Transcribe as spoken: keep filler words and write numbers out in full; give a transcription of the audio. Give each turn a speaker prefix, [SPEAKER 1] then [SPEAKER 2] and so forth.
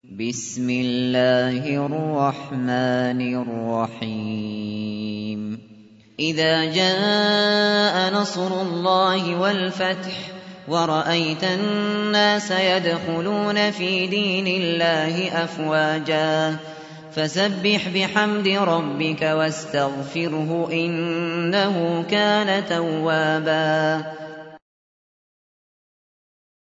[SPEAKER 1] بسم الله الرحمن الرحيم إذا جاء نصر الله والفتح ورأيت الناس يدخلون في دين الله أفواجا فسبح بحمد ربك واستغفره إنه كان توابا